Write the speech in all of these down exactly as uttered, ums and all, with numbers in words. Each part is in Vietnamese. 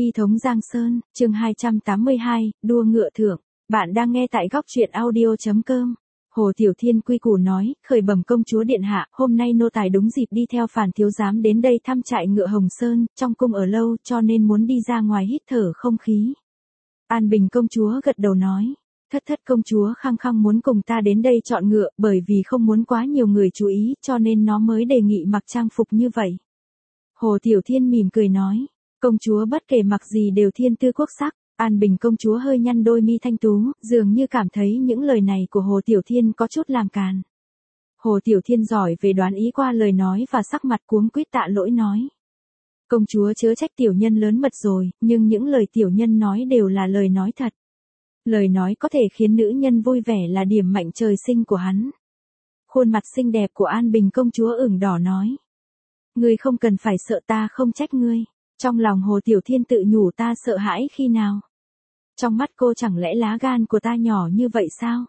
Y thống Giang Sơn, chương hai trăm tám mươi hai, đua ngựa thưởng. Bạn đang nghe tại góc truyện audio chấm com. Hồ Tiểu Thiên quy củ nói, khởi bẩm công chúa điện hạ, hôm nay nô tài đúng dịp đi theo Phàn thiếu giám đến đây thăm trại ngựa Hồng Sơn, trong cung ở lâu, cho nên muốn đi ra ngoài hít thở không khí. An Bình công chúa gật đầu nói, thất thất công chúa khăng khăng muốn cùng ta đến đây chọn ngựa, bởi vì không muốn quá nhiều người chú ý, cho nên nó mới đề nghị mặc trang phục như vậy. Hồ Tiểu Thiên mỉm cười nói, công chúa bất kể mặc gì đều thiên tư quốc sắc. An Bình công chúa hơi nhăn đôi mi thanh tú, dường như cảm thấy những lời này của Hồ Tiểu Thiên có chút làm càn. Hồ Tiểu Thiên giỏi về đoán ý qua lời nói và sắc mặt cuống quýt tạ lỗi nói. Công chúa chớ trách tiểu nhân lớn mật rồi, nhưng những lời tiểu nhân nói đều là lời nói thật. Lời nói có thể khiến nữ nhân vui vẻ là điểm mạnh trời sinh của hắn. Khuôn mặt xinh đẹp của An Bình công chúa ửng đỏ nói. Ngươi không cần phải sợ, ta không trách ngươi. Trong lòng Hồ Tiểu Thiên tự nhủ, ta sợ hãi khi nào? Trong mắt cô chẳng lẽ lá gan của ta nhỏ như vậy sao?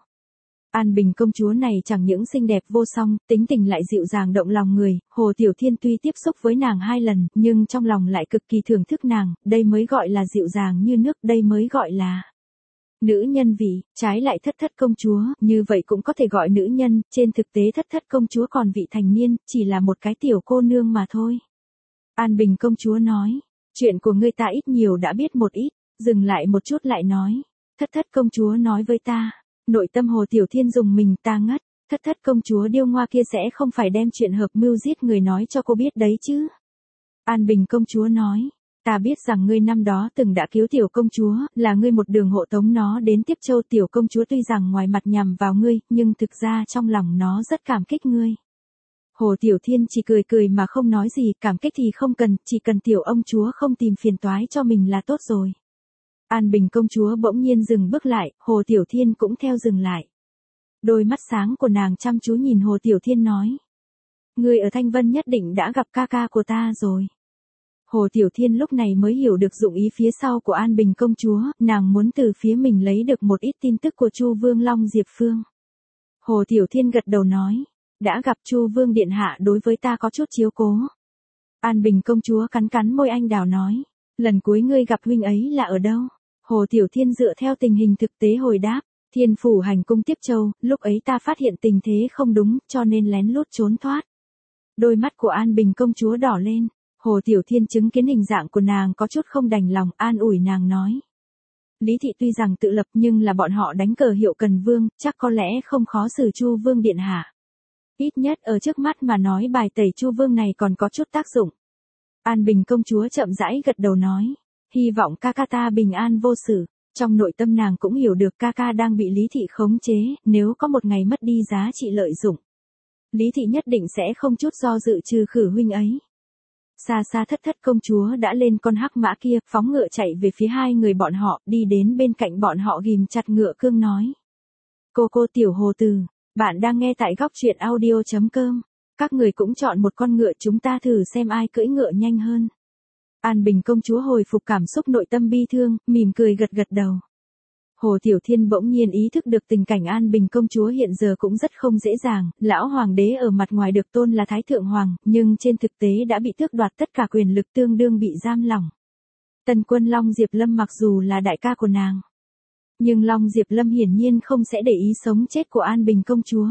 An Bình công chúa này chẳng những xinh đẹp vô song, tính tình lại dịu dàng động lòng người, Hồ Tiểu Thiên tuy tiếp xúc với nàng hai lần, nhưng trong lòng lại cực kỳ thưởng thức nàng, đây mới gọi là dịu dàng như nước, đây mới gọi là nữ nhân vị, trái lại thất thất công chúa, như vậy cũng có thể gọi nữ nhân, trên thực tế thất thất công chúa còn vị thành niên, chỉ là một cái tiểu cô nương mà thôi. An Bình công chúa nói, chuyện của ngươi ta ít nhiều đã biết một ít, dừng lại một chút lại nói, thất thất công chúa nói với ta, nội tâm Hồ Tiểu Thiên dùng mình, ta ngất, thất thất công chúa điêu ngoa kia sẽ không phải đem chuyện hợp mưu giết người nói cho cô biết đấy chứ. An Bình công chúa nói, ta biết rằng ngươi năm đó từng đã cứu tiểu công chúa, là ngươi một đường hộ tống nó đến Tiếp Châu. Tiểu công chúa tuy rằng ngoài mặt nhằm vào ngươi, nhưng thực ra trong lòng nó rất cảm kích ngươi. Hồ Tiểu Thiên chỉ cười cười mà không nói gì, cảm kích thì không cần, chỉ cần tiểu ông chúa không tìm phiền toái cho mình là tốt rồi. An Bình công chúa bỗng nhiên dừng bước lại, Hồ Tiểu Thiên cũng theo dừng lại. Đôi mắt sáng của nàng chăm chú nhìn Hồ Tiểu Thiên nói. Ngươi ở Thanh Vân nhất định đã gặp ca ca của ta rồi. Hồ Tiểu Thiên lúc này mới hiểu được dụng ý phía sau của An Bình công chúa, nàng muốn từ phía mình lấy được một ít tin tức của Chu Vương Long Diệp Phương. Hồ Tiểu Thiên gật đầu nói. Đã gặp Chu Vương điện hạ đối với ta có chút chiếu cố. An Bình công chúa cắn cắn môi anh đào nói, lần cuối ngươi gặp huynh ấy là ở đâu? Hồ Tiểu Thiên dựa theo tình hình thực tế hồi đáp, Thiên phủ hành cung Tiếp Châu, lúc ấy ta phát hiện tình thế không đúng, cho nên lén lút trốn thoát. Đôi mắt của An Bình công chúa đỏ lên, Hồ Tiểu Thiên chứng kiến hình dạng của nàng có chút không đành lòng, an ủi nàng nói. Lý thị tuy rằng tự lập nhưng là bọn họ đánh cờ hiệu Cần Vương, chắc có lẽ không khó xử Chu Vương điện hạ. Ít nhất ở trước mắt mà nói bài tẩy Chu Vương này còn có chút tác dụng. An Bình công chúa chậm rãi gật đầu nói, hy vọng ca ca ta bình an vô sự. Trong nội tâm nàng cũng hiểu được ca ca đang bị Lý thị khống chế, nếu có một ngày mất đi giá trị lợi dụng. Lý thị nhất định sẽ không chút do dự trừ khử huynh ấy. Xa xa thất thất công chúa đã lên con hắc mã kia, phóng ngựa chạy về phía hai người bọn họ, đi đến bên cạnh bọn họ ghim chặt ngựa cương nói. Cô cô tiểu Hồ Từ. Bạn đang nghe tại góc truyện audio chấm com. Các người cũng chọn một con ngựa, chúng ta thử xem ai cưỡi ngựa nhanh hơn. An Bình công chúa hồi phục cảm xúc nội tâm bi thương, mỉm cười gật gật đầu. Hồ Tiểu Thiên bỗng nhiên ý thức được tình cảnh An Bình công chúa hiện giờ cũng rất không dễ dàng, lão hoàng đế ở mặt ngoài được tôn là Thái Thượng Hoàng, nhưng trên thực tế đã bị tước đoạt tất cả quyền lực, tương đương bị giam lỏng. Tần quân Long Diệp Lâm mặc dù là đại ca của nàng, nhưng Long Diệp Lâm hiển nhiên không sẽ để ý sống chết của An Bình công chúa.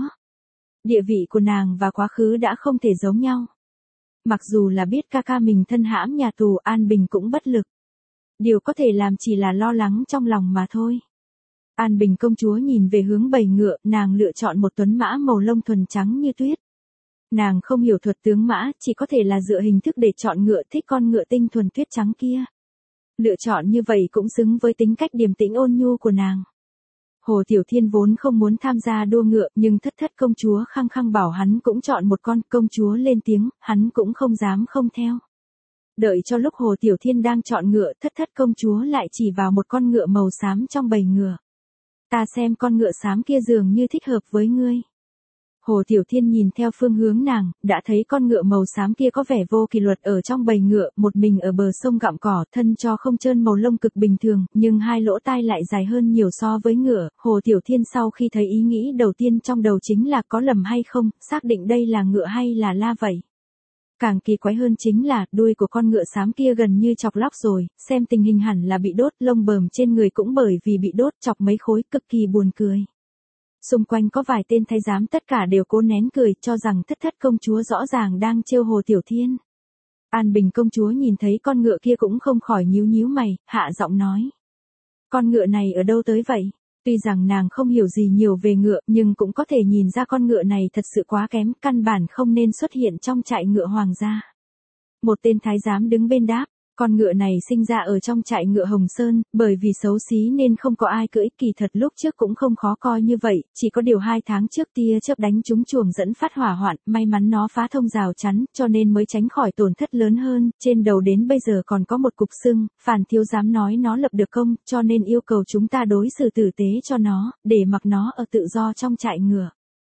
Địa vị của nàng và quá khứ đã không thể giống nhau. Mặc dù là biết ca ca mình thân hãm nhà tù, An Bình cũng bất lực. Điều có thể làm chỉ là lo lắng trong lòng mà thôi. An Bình công chúa nhìn về hướng bầy ngựa, nàng lựa chọn một tuấn mã màu lông thuần trắng như tuyết. Nàng không hiểu thuật tướng mã, chỉ có thể là dựa hình thức để chọn ngựa, thích con ngựa tinh thuần tuyết trắng kia. Lựa chọn như vậy cũng xứng với tính cách điềm tĩnh ôn nhu của nàng. Hồ Tiểu Thiên vốn không muốn tham gia đua ngựa, nhưng thất thất công chúa khăng khăng bảo hắn cũng chọn một con, công chúa lên tiếng, hắn cũng không dám không theo. Đợi cho lúc Hồ Tiểu Thiên đang chọn ngựa, thất thất công chúa lại chỉ vào một con ngựa màu xám trong bầy ngựa. Ta xem con ngựa xám kia dường như thích hợp với ngươi. Hồ Tiểu Thiên nhìn theo phương hướng nàng, đã thấy con ngựa màu xám kia có vẻ vô kỷ luật ở trong bầy ngựa, một mình ở bờ sông gặm cỏ, thân cho không trơn, màu lông cực bình thường, nhưng hai lỗ tai lại dài hơn nhiều so với ngựa. Hồ Tiểu Thiên sau khi thấy ý nghĩ đầu tiên trong đầu chính là có lầm hay không, xác định đây là ngựa hay là la vậy. Càng kỳ quái hơn chính là, đuôi của con ngựa xám kia gần như chọc lóc rồi, xem tình hình hẳn là bị đốt, lông bờm trên người cũng bởi vì bị đốt chọc mấy khối, cực kỳ buồn cười. Xung quanh có vài tên thái giám tất cả đều cố nén cười, cho rằng Thất Thất công chúa rõ ràng đang trêu Hồ Tiểu Thiên. An Bình công chúa nhìn thấy con ngựa kia cũng không khỏi nhíu nhíu mày, hạ giọng nói. Con ngựa này ở đâu tới vậy? Tuy rằng nàng không hiểu gì nhiều về ngựa, nhưng cũng có thể nhìn ra con ngựa này thật sự quá kém, căn bản không nên xuất hiện trong trại ngựa hoàng gia. Một tên thái giám đứng bên đáp, con ngựa này sinh ra ở trong trại ngựa Hồng Sơn, bởi vì xấu xí nên không có ai cưỡi, kỳ thật lúc trước cũng không khó coi như vậy, chỉ có điều hai tháng trước tia chớp đánh trúng chuồng dẫn phát hỏa hoạn, may mắn nó phá thông rào chắn, cho nên mới tránh khỏi tổn thất lớn hơn, trên đầu đến bây giờ còn có một cục sưng, Phàn thiếu giám nói nó lập được công, cho nên yêu cầu chúng ta đối xử tử tế cho nó, để mặc nó ở tự do trong trại ngựa.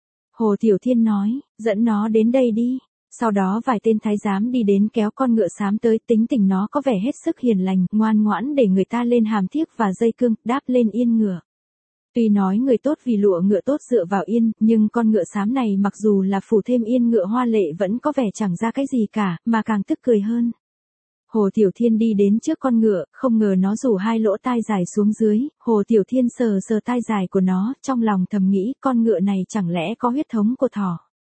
Hồ Tiểu Thiên nói, dẫn nó đến đây đi. Sau đó vài tên thái giám đi đến kéo con ngựa xám tới, tính tình nó có vẻ hết sức hiền lành, ngoan ngoãn để người ta lên hàm thiếc và dây cương, đáp lên yên ngựa. Tuy nói người tốt vì lụa ngựa tốt dựa vào yên, nhưng con ngựa xám này mặc dù là phủ thêm yên ngựa hoa lệ vẫn có vẻ chẳng ra cái gì cả, mà càng tức cười hơn. Hồ Tiểu Thiên đi đến trước con ngựa, không ngờ nó rủ hai lỗ tai dài xuống dưới, Hồ Tiểu Thiên sờ sờ tai dài của nó, trong lòng thầm nghĩ con ngựa này chẳng lẽ có huyết thống của thỏ.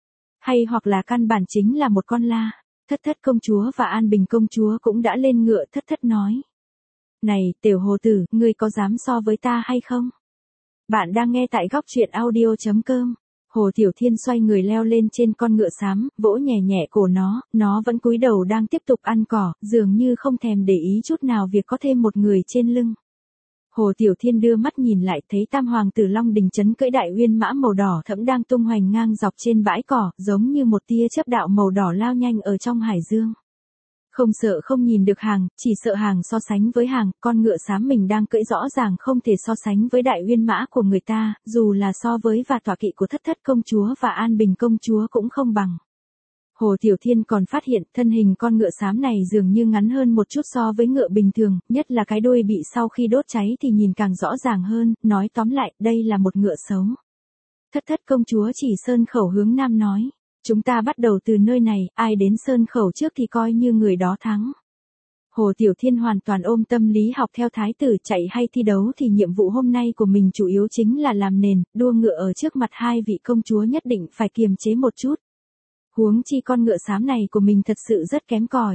Hay hoặc là căn bản chính là một con la. Thất Thất công chúa và An Bình công chúa cũng đã lên ngựa. Thất Thất nói. Này, tiểu hồ tử, ngươi có dám so với ta hay không? Bạn đang nghe tại góc truyện audio chấm com. Hồ Tiểu Thiên xoay người leo lên trên con ngựa xám, vỗ nhẹ nhẹ cổ nó, nó vẫn cúi đầu đang tiếp tục ăn cỏ, dường như không thèm để ý chút nào việc có thêm một người trên lưng. Hồ Tiểu Thiên đưa mắt nhìn lại thấy Tam Hoàng tử Long Đình Trấn cưỡi đại uyên mã màu đỏ thẫm đang tung hoành ngang dọc trên bãi cỏ, giống như một tia chớp đạo màu đỏ lao nhanh ở trong hải dương. Không sợ không nhìn được hàng, chỉ sợ hàng so sánh với hàng, con ngựa xám mình đang cưỡi rõ ràng không thể so sánh với đại uyên mã của người ta, dù là so với và tọa kỵ của Thất Thất công chúa và An Bình công chúa cũng không bằng. Hồ Tiểu Thiên còn phát hiện thân hình con ngựa xám này dường như ngắn hơn một chút so với ngựa bình thường, nhất là cái đuôi bị sau khi đốt cháy thì nhìn càng rõ ràng hơn, nói tóm lại, đây là một ngựa xấu. Thất Thất công chúa chỉ sơn khẩu hướng nam nói, chúng ta bắt đầu từ nơi này, ai đến sơn khẩu trước thì coi như người đó thắng. Hồ Tiểu Thiên hoàn toàn ôm tâm lý học theo thái tử, chạy hay thi đấu thì nhiệm vụ hôm nay của mình chủ yếu chính là làm nền, đua ngựa ở trước mặt hai vị công chúa nhất định phải kiềm chế một chút. Huống chi con ngựa xám này của mình thật sự rất kém cỏi.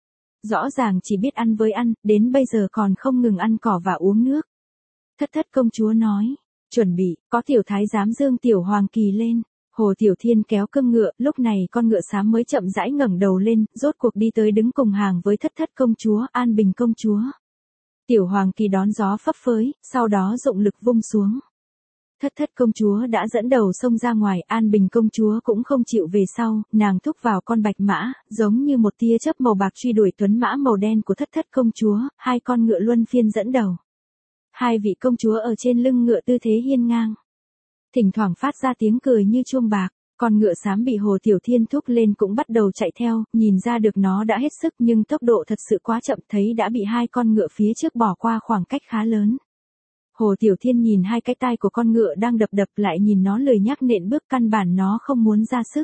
Rõ ràng chỉ biết ăn với ăn, đến bây giờ còn không ngừng ăn cỏ và uống nước. Thất Thất công chúa nói, chuẩn bị, có tiểu thái giám dương tiểu hoàng kỳ lên. Hồ Tiểu Thiên kéo cương ngựa, lúc này con ngựa xám mới chậm rãi ngẩng đầu lên, rốt cuộc đi tới đứng cùng hàng với Thất Thất công chúa, An Bình công chúa. Tiểu hoàng kỳ đón gió phấp phới, sau đó dụng lực vung xuống. Thất Thất công chúa đã dẫn đầu xông ra ngoài, An Bình công chúa cũng không chịu về sau, nàng thúc vào con bạch mã, giống như một tia chớp màu bạc truy đuổi tuấn mã màu đen của Thất Thất công chúa, hai con ngựa luân phiên dẫn đầu. Hai vị công chúa ở trên lưng ngựa tư thế hiên ngang. Thỉnh thoảng phát ra tiếng cười như chuông bạc, con ngựa xám bị Hồ Tiểu Thiên thúc lên cũng bắt đầu chạy theo, nhìn ra được nó đã hết sức nhưng tốc độ thật sự quá chậm, thấy đã bị hai con ngựa phía trước bỏ qua khoảng cách khá lớn. Hồ Tiểu Thiên nhìn hai cái tai của con ngựa đang đập đập lại nhìn nó lười nhác nện bước, căn bản nó không muốn ra sức.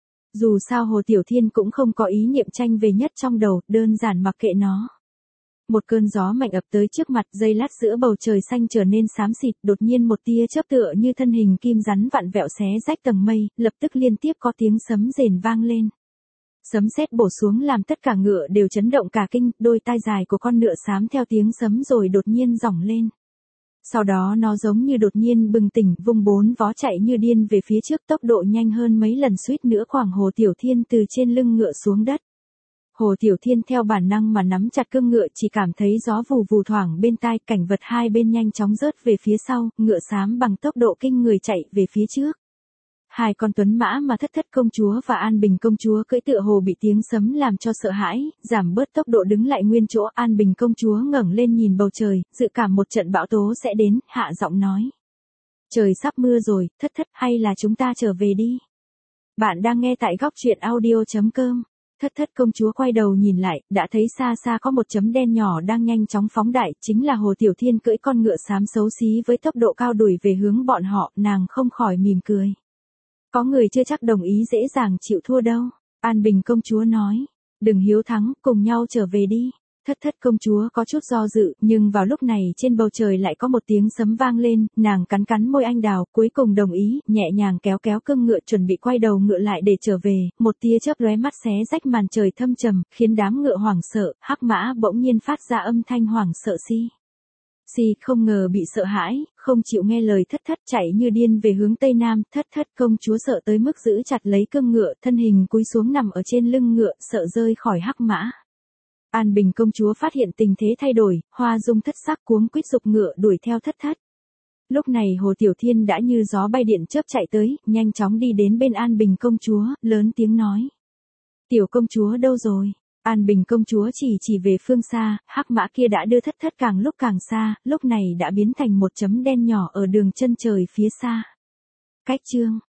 Dù sao Hồ Tiểu Thiên cũng không có ý niệm tranh về nhất trong đầu, đơn giản mặc kệ nó. Một cơn gió mạnh ập tới trước mặt, giây lát giữa bầu trời xanh trở nên xám xịt, đột nhiên một tia chớp tựa như thân hình kim rắn vặn vẹo xé rách tầng mây, lập tức liên tiếp có tiếng sấm rền vang lên. Sấm sét bổ xuống làm tất cả ngựa đều chấn động cả kinh, đôi tai dài của con ngựa xám theo tiếng sấm rồi đột nhiên giỏng lên. Sau đó nó giống như đột nhiên bừng tỉnh, vung bốn vó chạy như điên về phía trước, tốc độ nhanh hơn mấy lần, suýt nữa quẳng Hồ Tiểu Thiên từ trên lưng ngựa xuống đất. Hồ Tiểu Thiên theo bản năng mà nắm chặt cương ngựa, chỉ cảm thấy gió vù vù thoảng bên tai, cảnh vật hai bên nhanh chóng rớt về phía sau, ngựa xám bằng tốc độ kinh người chạy về phía trước. Hai con tuấn mã mà Thất Thất công chúa và An Bình công chúa cưỡi tựa hồ bị tiếng sấm làm cho sợ hãi, giảm bớt tốc độ đứng lại nguyên chỗ. An Bình công chúa ngẩng lên nhìn bầu trời, dự cảm một trận bão tố sẽ đến, hạ giọng nói. Trời sắp mưa rồi, Thất Thất, hay là chúng ta trở về đi. Bạn đang nghe tại góc truyện audio chấm com. Thất Thất công chúa quay đầu nhìn lại, đã thấy xa xa có một chấm đen nhỏ đang nhanh chóng phóng đại, chính là Hồ Tiểu Thiên cưỡi con ngựa xám xấu xí với tốc độ cao đuổi về hướng bọn họ, nàng không khỏi mỉm cười. Có người chưa chắc đồng ý dễ dàng chịu thua đâu. An Bình công chúa nói, đừng hiếu thắng, cùng nhau trở về đi. Thất thất công chúa có chút do dự, nhưng vào lúc này trên bầu trời lại có một tiếng sấm vang lên, nàng cắn cắn môi anh đào, cuối cùng đồng ý, nhẹ nhàng kéo kéo cương ngựa chuẩn bị quay đầu ngựa lại để trở về, một tia chớp lóe mắt xé rách màn trời thâm trầm, khiến đám ngựa hoảng sợ, hắc mã bỗng nhiên phát ra âm thanh hoảng sợ xi. Xi không ngờ bị sợ hãi, không chịu nghe lời thất thất chạy như điên về hướng tây nam, thất thất công chúa sợ tới mức giữ chặt lấy cương ngựa, thân hình cúi xuống nằm ở trên lưng ngựa, sợ rơi khỏi hắc mã. An Bình công chúa phát hiện tình thế thay đổi, Hoa Dung thất sắc cuống quýt giục ngựa đuổi theo thất thất. Lúc này Hồ Tiểu Thiên đã như gió bay điện chớp chạy tới, nhanh chóng đi đến bên An Bình công chúa, lớn tiếng nói. Tiểu công chúa đâu rồi? An Bình công chúa chỉ chỉ về phương xa, hắc mã kia đã đưa thất thất càng lúc càng xa, lúc này đã biến thành một chấm đen nhỏ ở đường chân trời phía xa. Cách chương